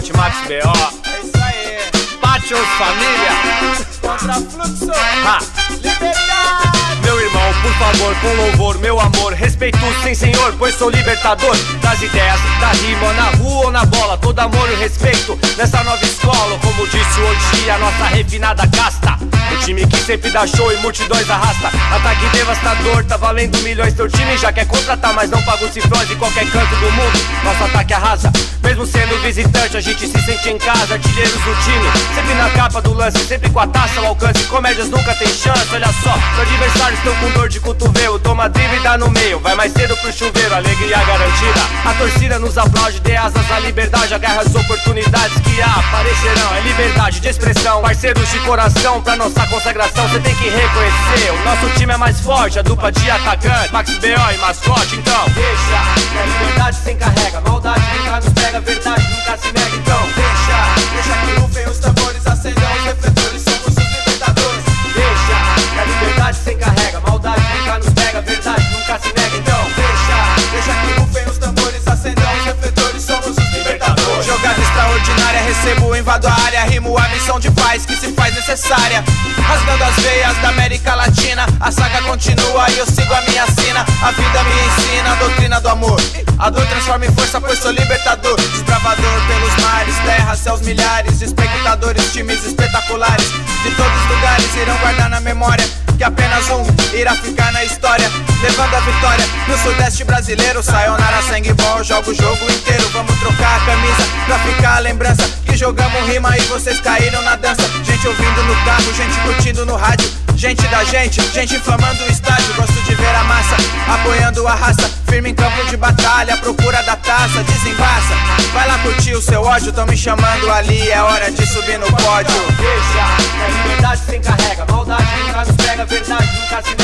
mascote, Max B.O. É isso aí. Patios família. Contra fluxo. Ha. Liberdade. Meu irmão, por favor, com louvor, meu amor, respeito sem senhor, pois sou libertador das ideias, da rima, na rua ou na bola, todo amor e respeito nessa nova escola. Como disse hoje a nossa refinada casta, o time que sempre dá show e multidões arrasta. Ataque devastador, tá valendo milhões. Teu time já quer contratar, mas não paga os cifrões em qualquer canto do mundo. Nosso ataque arrasa, mesmo sendo visitante, a gente se sente em casa. Artilheiros do time, sempre na capa do lance, sempre com a taça ao alcance. Comédias nunca tem chance, olha só, os adversários estão com dor de cotovelo. Toma drible e dá no meio, vai mais cedo pro chuveiro, alegria garantida. A torcida nos aplaude, dê asas à liberdade, agarra as oportunidades que aparecerão. É liberdade de expressão, parceiros de coração, pra nossa consagração cê tem que reconhecer. O nosso time é mais forte, a dupla de atacante, Max B.O. e mascote, então deixa, que a liberdade se encarrega, maldade nunca nos pega, verdade nunca se nega, então Deixa que rufem os tambores, acendam os refletores, somos os libertadores. deixa, que a liberdade se encarrega, maldade nunca nos pega, verdade nunca se nega, então Deixa que rufem os tambores, acendam os refletores, somos os libertadores. Jogada extraordinária, recebo, invado a área, rimo a missão de paz que se faz necessária. Rasgando as veias da América Latina, a saga continua e eu sigo a minha sina. A vida me ensina a doutrina do amor, a dor transforma em força, pois sou libertador. Desbravador pelos mares, terras, céus, milhares de espectadores, times espetaculares de todos os lugares irão guardar na memória que apenas um irá ficar na história, levando a vitória no sudeste brasileiro. Sayonara, sangue bom, jogo o jogo inteiro. Vamos trocar a camisa pra ficar a lembrança que jogamos rima e vocês caíram na dança. Gente ouvindo no carro, gente curtindo no rádio, gente da gente inflamando o estádio. Gosto de ver a massa apoiando a raça, firme em campo de batalha, à procura da taça, desembaça. Vai lá curtir o seu ódio, tão me chamando ali, é hora de subir no pódio. deixa, que a liberdade se encarrega, maldade nunca nos pega, verdade nunca se nega.